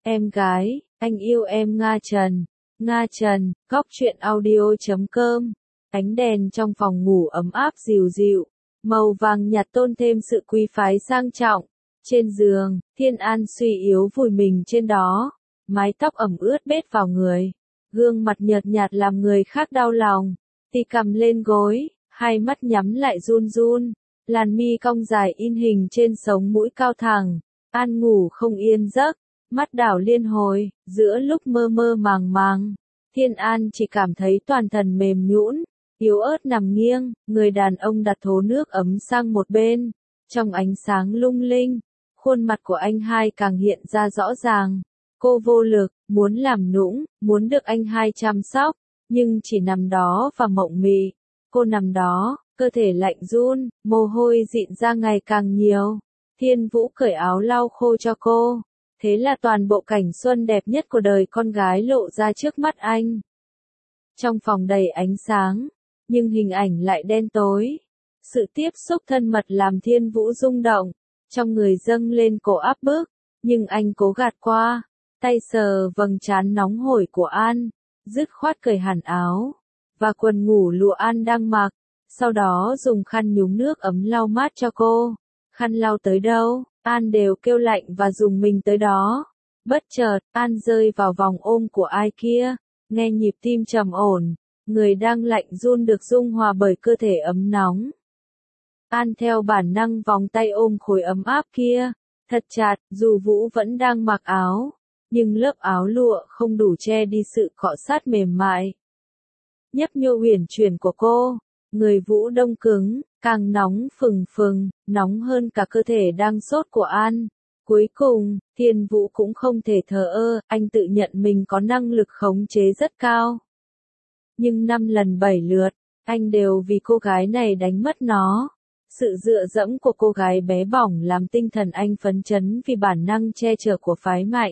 Em gái, anh yêu em Nga Trần. Nga Trần, góc truyện audio.com. Ánh đèn trong phòng ngủ ấm áp dịu dịu, màu vàng nhạt tôn thêm sự quý phái sang trọng. Trên giường, Thiên An suy yếu vùi mình trên đó, mái tóc ẩm ướt bết vào người, gương mặt nhợt nhạt làm người khác đau lòng. Tì cầm lên gối, hai mắt nhắm lại run run, làn mi cong dài in hình trên sống mũi cao thẳng. An ngủ không yên giấc, mắt đảo liên hồi, giữa lúc mơ mơ màng màng, Thiên An chỉ cảm thấy toàn thân mềm nhũn, yếu ớt nằm nghiêng, người đàn ông đặt thố nước ấm sang một bên, trong ánh sáng lung linh, khuôn mặt của anh hai càng hiện ra rõ ràng. Cô vô lực, muốn làm nũng, muốn được anh hai chăm sóc, nhưng chỉ nằm đó và mộng mị. Cô nằm đó, cơ thể lạnh run, mồ hôi dịn ra ngày càng nhiều. Thiên Vũ cởi áo lau khô cho cô. Thế là toàn bộ cảnh xuân đẹp nhất của đời con gái lộ ra trước mắt anh. Trong phòng đầy ánh sáng, nhưng hình ảnh lại đen tối. Sự tiếp xúc thân mật làm Thiên Vũ rung động, trong người dâng lên cổ áp bức, nhưng anh cố gạt qua, tay sờ vầng trán nóng hổi của An, dứt khoát cởi hẳn áo và quần ngủ lụa An đang mặc, sau đó dùng khăn nhúng nước ấm lau mát cho cô. Khăn lau tới đâu, An đều kêu lạnh và dùng mình tới đó. Bất chợt, An rơi vào vòng ôm của ai kia, nghe nhịp tim trầm ổn, người đang lạnh run được dung hòa bởi cơ thể ấm nóng. An theo bản năng vòng tay ôm khối ấm áp kia, thật chặt, dù Vũ vẫn đang mặc áo, nhưng lớp áo lụa không đủ che đi sự cọ sát mềm mại, nhấp nhô uyển chuyển của cô. Người Vũ đông cứng, càng nóng phừng phừng, nóng hơn cả cơ thể đang sốt của An. Cuối cùng, Thiên Vũ cũng không thể thờ ơ, anh tự nhận mình có năng lực khống chế rất cao. Nhưng 5 lần 7 lượt, anh đều vì cô gái này đánh mất nó. Sự dựa dẫm của cô gái bé bỏng làm tinh thần anh phấn chấn vì bản năng che chở của phái mạnh.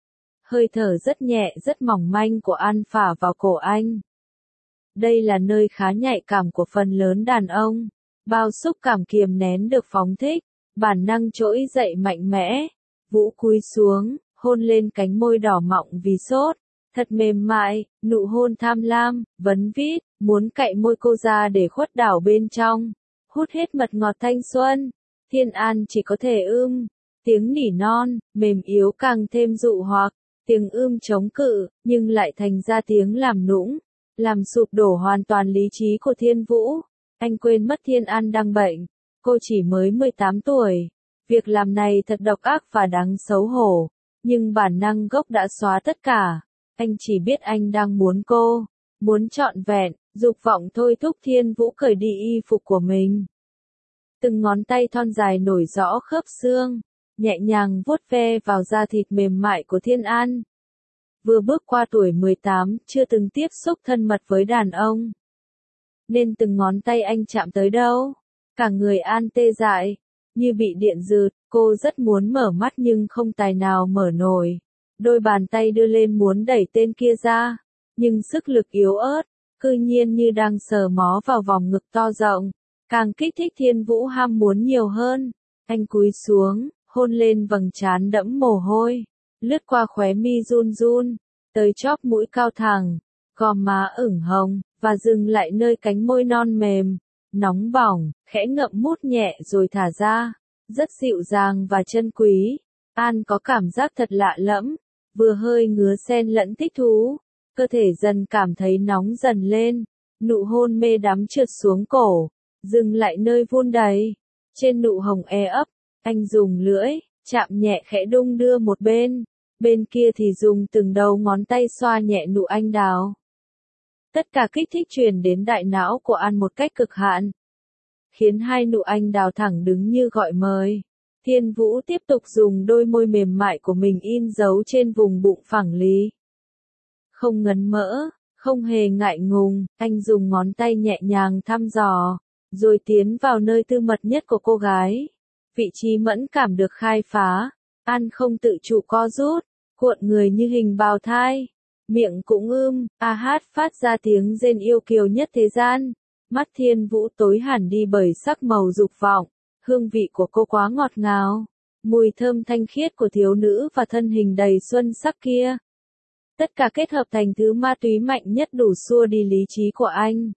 Hơi thở rất nhẹ rất mỏng manh của An phả vào cổ anh. Đây là nơi khá nhạy cảm của phần lớn đàn ông. Bao xúc cảm kiềm nén được phóng thích, bản năng trỗi dậy mạnh mẽ. Vũ cúi xuống, hôn lên cánh môi đỏ mọng vì sốt, thật mềm mại, nụ hôn tham lam, vấn vít, muốn cạy môi cô ra để khuất đảo bên trong, hút hết mật ngọt thanh xuân. Thiên An chỉ có thể tiếng nỉ non, mềm yếu càng thêm dụ hoặc, tiếng chống cự, nhưng lại thành ra tiếng làm nũng, làm sụp đổ hoàn toàn lý trí của Thiên Vũ. Anh quên mất Thiên An đang bệnh, cô chỉ mới 18 tuổi. Việc làm này thật độc ác và đáng xấu hổ, nhưng bản năng gốc đã xóa tất cả. Anh chỉ biết anh đang muốn cô, muốn trọn vẹn, dục vọng thôi thúc Thiên Vũ cởi đi y phục của mình. Từng ngón tay thon dài nổi rõ khớp xương, nhẹ nhàng vuốt ve vào da thịt mềm mại của Thiên An. Vừa bước qua tuổi 18, chưa từng tiếp xúc thân mật với đàn ông, nên từng ngón tay anh chạm tới đâu, cả người An tê dại, như bị điện giật. Cô rất muốn mở mắt nhưng không tài nào mở nổi. Đôi bàn tay đưa lên muốn đẩy tên kia ra, nhưng sức lực yếu ớt, cư nhiên như đang sờ mó vào vòng ngực to rộng, càng kích thích Thiên Vũ ham muốn nhiều hơn. Anh cúi xuống, hôn lên vầng trán đẫm mồ hôi, lướt qua khóe mi run run, tới chóp mũi cao thẳng, gò má ửng hồng, và dừng lại nơi cánh môi non mềm, nóng bỏng, khẽ ngậm mút nhẹ rồi thả ra, rất dịu dàng và chân quý. An có cảm giác thật lạ lẫm, vừa hơi ngứa xen lẫn thích thú, cơ thể dần cảm thấy nóng dần lên, nụ hôn mê đắm trượt xuống cổ, dừng lại nơi vun đầy, trên nụ hồng ấp, anh dùng lưỡi, chạm nhẹ khẽ đung đưa một bên, bên kia thì dùng từng đầu ngón tay xoa nhẹ nụ anh đào. Tất cả kích thích truyền đến đại não của An một cách cực hạn, khiến hai nụ anh đào thẳng đứng như gọi mời. Thiên Vũ tiếp tục dùng đôi môi mềm mại của mình in dấu trên vùng bụng phẳng lì. Không ngấn mỡ, không hề ngại ngùng, anh dùng ngón tay nhẹ nhàng thăm dò, rồi tiến vào nơi tư mật nhất của cô gái. Vị trí mẫn cảm được khai phá, An không tự chủ co rút, cuộn người như hình bào thai. Miệng cũng hát phát ra tiếng rên yêu kiều nhất thế gian. Mắt Thiên Vũ tối hẳn đi bởi sắc màu dục vọng, hương vị của cô quá ngọt ngào. mùi thơm thanh khiết của thiếu nữ và thân hình đầy xuân sắc kia. Tất cả kết hợp thành thứ ma túy mạnh nhất đủ xua đi lý trí của anh.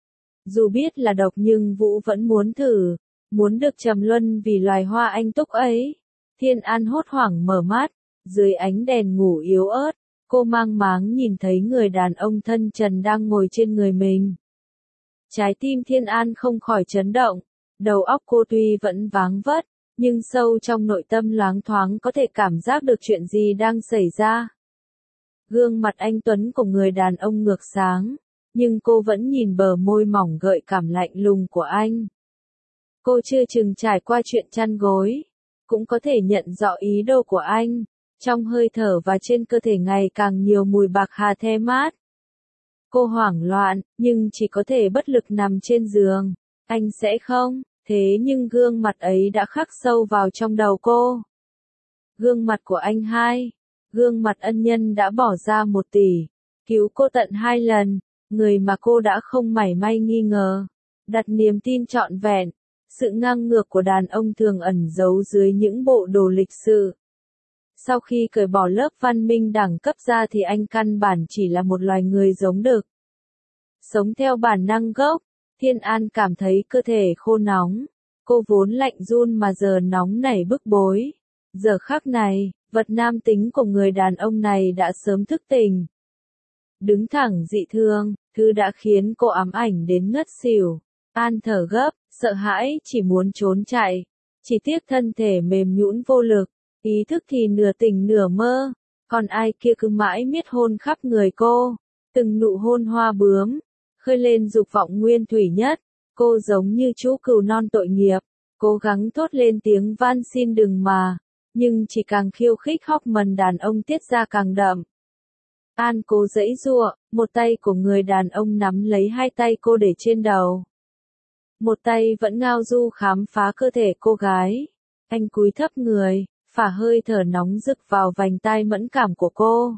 Dù biết là độc nhưng Vũ vẫn muốn thử, muốn được trầm luân vì loài hoa anh túc ấy. Thiên An hốt hoảng mở mắt, dưới ánh đèn ngủ yếu ớt, cô mang máng nhìn thấy người đàn ông thân trần đang ngồi trên người mình. Trái tim Thiên An không khỏi chấn động, đầu óc cô tuy vẫn váng vất, nhưng sâu trong nội tâm loáng thoáng có thể cảm giác được chuyện gì đang xảy ra. Gương mặt anh tuấn của người đàn ông ngược sáng, nhưng cô vẫn nhìn bờ môi mỏng gợi cảm lạnh lùng của anh. Cô chưa chừng trải qua chuyện chăn gối, cũng có thể nhận rõ ý đồ của anh, trong hơi thở và trên cơ thể ngày càng nhiều mùi bạc hà the mát. Cô hoảng loạn, nhưng chỉ có thể bất lực nằm trên giường. Anh sẽ không, thế nhưng gương mặt ấy đã khắc sâu vào trong đầu cô. Gương mặt của anh hai, gương mặt ân nhân đã bỏ ra 1 tỷ, cứu cô tận 2 lần, người mà cô đã không mảy may nghi ngờ, đặt niềm tin trọn vẹn. Sự ngang ngược của đàn ông thường ẩn giấu dưới những bộ đồ lịch sự. Sau khi cởi bỏ lớp văn minh đẳng cấp ra thì anh căn bản chỉ là một loài người giống đực. Sống theo bản năng gốc, Thiên An cảm thấy cơ thể khô nóng. Cô vốn lạnh run mà giờ nóng nảy bức bối. Giờ khắc này, vật nam tính của người đàn ông này đã sớm thức tỉnh. Đứng thẳng dị thường, thứ đã khiến cô ám ảnh đến ngất xỉu. An thở gấp, sợ hãi, chỉ muốn trốn chạy. Chỉ tiếc thân thể mềm nhũn vô lực, ý thức thì nửa tỉnh nửa mơ. Còn ai kia cứ mãi miết hôn khắp người cô. Từng nụ hôn hoa bướm, khơi lên dục vọng nguyên thủy nhất. Cô giống như chú cừu non tội nghiệp, cố gắng thốt lên tiếng van xin đừng mà. Nhưng chỉ càng khiêu khích hormone đàn ông tiết ra càng đậm. An cố giãy giụa, một tay của người đàn ông nắm lấy 2 tay cô để trên đầu. Một tay vẫn ngao du khám phá cơ thể cô gái. Anh cúi thấp người, phả hơi thở nóng rực vào vành tai mẫn cảm của cô.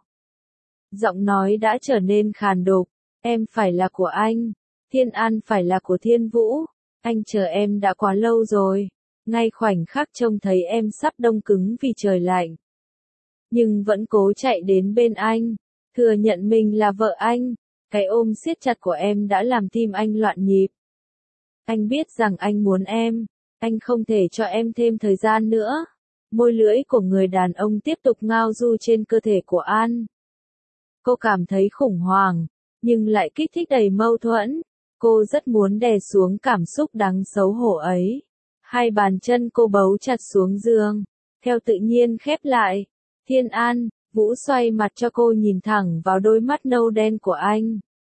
Giọng nói đã trở nên khàn đục. Em phải là của anh. Thiên An phải là của Thiên Vũ. Anh chờ em đã quá lâu rồi. Ngay khoảnh khắc trông thấy em sắp đông cứng vì trời lạnh. Nhưng vẫn cố chạy đến bên anh. Thừa nhận mình là vợ anh. Cái ôm siết chặt của em đã làm tim anh loạn nhịp. Anh biết rằng anh muốn em. Anh không thể cho em thêm thời gian nữa. Môi lưỡi của người đàn ông tiếp tục ngao du trên cơ thể của An. Cô cảm thấy khủng hoảng, nhưng lại kích thích đầy mâu thuẫn. Cô rất muốn đè xuống cảm xúc đáng xấu hổ ấy. 2 bàn chân cô bấu chặt xuống giường, theo tự nhiên khép lại. Thiên An, Vũ xoay mặt cho cô nhìn thẳng vào đôi mắt nâu đen của anh.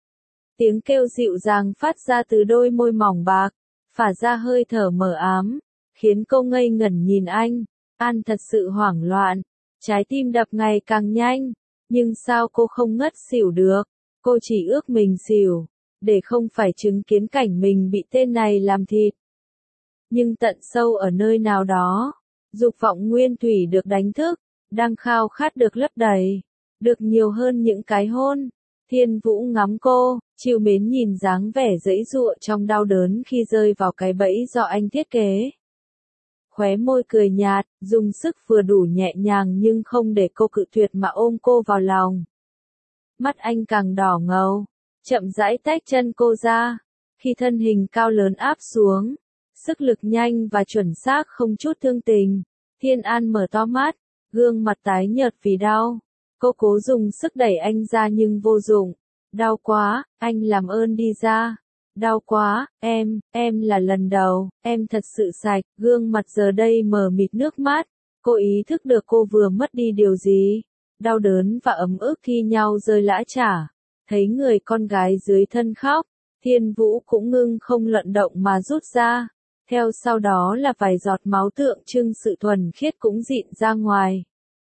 Tiếng kêu dịu dàng phát ra từ đôi môi mỏng bạc, phả ra hơi thở mờ ám, khiến cô ngây ngẩn nhìn anh. An thật sự hoảng loạn, trái tim đập ngày càng nhanh, nhưng sao cô không ngất xỉu được, cô chỉ ước mình xỉu, để không phải chứng kiến cảnh mình bị tên này làm thịt. Nhưng tận sâu ở nơi nào đó, dục vọng nguyên thủy được đánh thức, đang khao khát được lấp đầy, được nhiều hơn những cái hôn. Thiên Vũ ngắm cô, trìu mến nhìn dáng vẻ giãy giụa trong đau đớn khi rơi vào cái bẫy do anh thiết kế. Khóe môi cười nhạt, dùng sức vừa đủ nhẹ nhàng nhưng không để cô cự tuyệt mà ôm cô vào lòng. Mắt anh càng đỏ ngầu, chậm rãi tách chân cô ra, khi thân hình cao lớn áp xuống, sức lực nhanh và chuẩn xác không chút thương tình. Thiên An mở to mắt, gương mặt tái nhợt vì đau. Cô cố dùng sức đẩy anh ra nhưng vô dụng. Đau quá, anh làm ơn đi ra. Đau quá, em là lần đầu, em thật sự sạch. Gương mặt giờ đây mờ mịt nước mắt. Cô ý thức được cô vừa mất đi điều gì. Đau đớn và ấm ức thi nhau rơi lã chả. Thấy người con gái dưới thân khóc, Thiên Vũ cũng ngưng không luận động mà rút ra. Theo sau đó là vài giọt máu tượng trưng sự thuần khiết cũng dịn ra ngoài.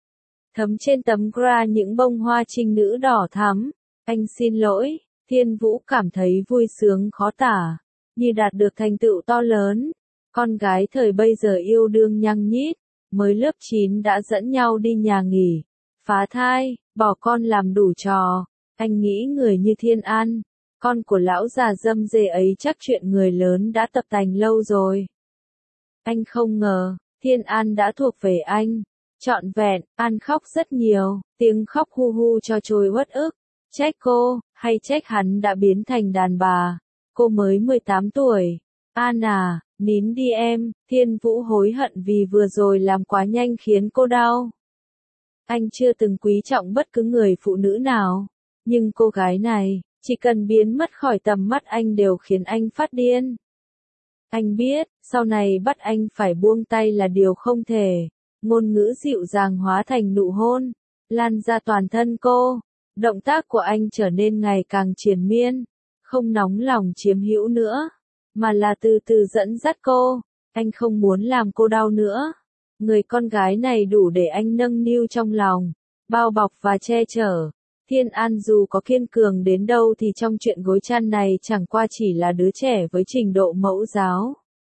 Thấm trên tấm gra những bông hoa trinh nữ đỏ thắm. Anh xin lỗi. Thiên Vũ cảm thấy vui sướng khó tả, như đạt được thành tựu to lớn. Con gái thời bây giờ yêu đương nhăng nhít, mới lớp 9 đã dẫn nhau đi nhà nghỉ, phá thai, bỏ con làm đủ trò. Anh nghĩ người như Thiên An, con của lão già dâm dê ấy chắc chuyện người lớn đã tập tành lâu rồi. Anh không ngờ, Thiên An đã thuộc về anh. Trọn vẹn, An khóc rất nhiều, tiếng khóc hu hu cho trôi uất ức. Trách cô, hay trách hắn đã biến thành đàn bà. Cô mới 18 tuổi. An à, nín đi em, Thiên Vũ hối hận vì vừa rồi làm quá nhanh khiến cô đau. Anh chưa từng quý trọng bất cứ người phụ nữ nào. Nhưng cô gái này, chỉ cần biến mất khỏi tầm mắt anh đều khiến anh phát điên. Anh biết, sau này bắt anh phải buông tay là điều không thể. Ngôn ngữ dịu dàng hóa thành nụ hôn, lan ra toàn thân cô. Động tác của anh trở nên ngày càng triền miên, không nóng lòng chiếm hữu nữa, mà là từ từ dẫn dắt cô. Anh không muốn làm cô đau nữa. Người con gái này đủ để anh nâng niu trong lòng, bao bọc và che chở. Thiên An dù có kiên cường đến đâu thì trong chuyện gối chăn này chẳng qua chỉ là đứa trẻ với trình độ mẫu giáo.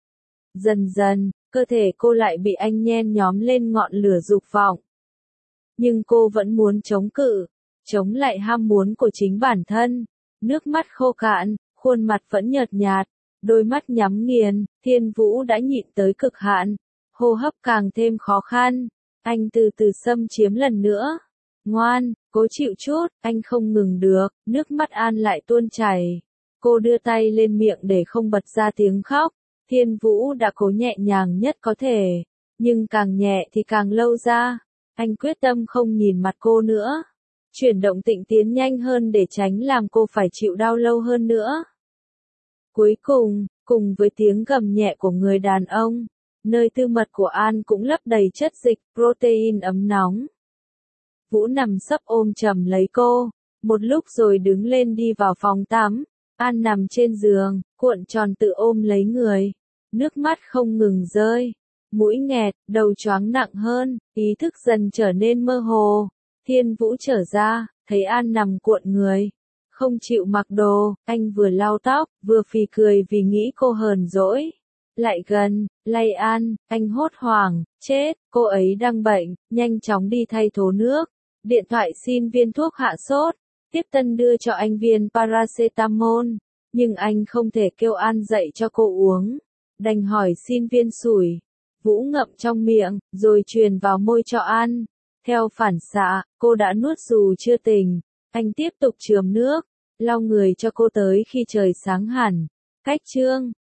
Dần dần, cơ thể cô lại bị anh nhen nhóm lên ngọn lửa dục vọng. Nhưng cô vẫn muốn chống cự, chống lại ham muốn của chính bản thân. Nước mắt khô cạn, khuôn mặt vẫn nhợt nhạt, đôi mắt nhắm nghiền, Thiên Vũ đã nhịn tới cực hạn. Hô hấp càng thêm khó khăn, anh từ từ xâm chiếm lần nữa. Ngoan, cố chịu chút, anh không ngừng được, nước mắt An lại tuôn chảy. Cô đưa tay lên miệng để không bật ra tiếng khóc. Thiên Vũ đã cố nhẹ nhàng nhất có thể, nhưng càng nhẹ thì càng lâu ra. Anh quyết tâm không nhìn mặt cô nữa. Chuyển động tịnh tiến nhanh hơn để tránh làm cô phải chịu đau lâu hơn nữa. Cuối cùng, cùng với tiếng gầm nhẹ của người đàn ông, nơi tư mật của An cũng lấp đầy chất dịch, protein ấm nóng. Vũ nằm sấp ôm chầm lấy cô, một lúc rồi đứng lên đi vào phòng tắm. An nằm trên giường, cuộn tròn tự ôm lấy người. Nước mắt không ngừng rơi. Mũi nghẹt, đầu choáng nặng hơn, ý thức dần trở nên mơ hồ. Thiên Vũ trở ra, thấy An nằm cuộn người. Không chịu mặc đồ, anh vừa lau tóc, vừa phì cười vì nghĩ cô hờn dỗi. Lại gần, lay An, anh hốt hoảng, chết, cô ấy đang bệnh, nhanh chóng đi thay thố nước. Điện thoại xin viên thuốc hạ sốt, tiếp tân đưa cho anh viên paracetamol, nhưng anh không thể kêu An dậy cho cô uống, đành hỏi xin viên sủi. Vũ ngậm trong miệng, rồi truyền vào môi cho An. Theo phản xạ, cô đã nuốt dù chưa tỉnh. Anh tiếp tục chườm nước, lau người cho cô tới khi trời sáng hẳn. Cách chương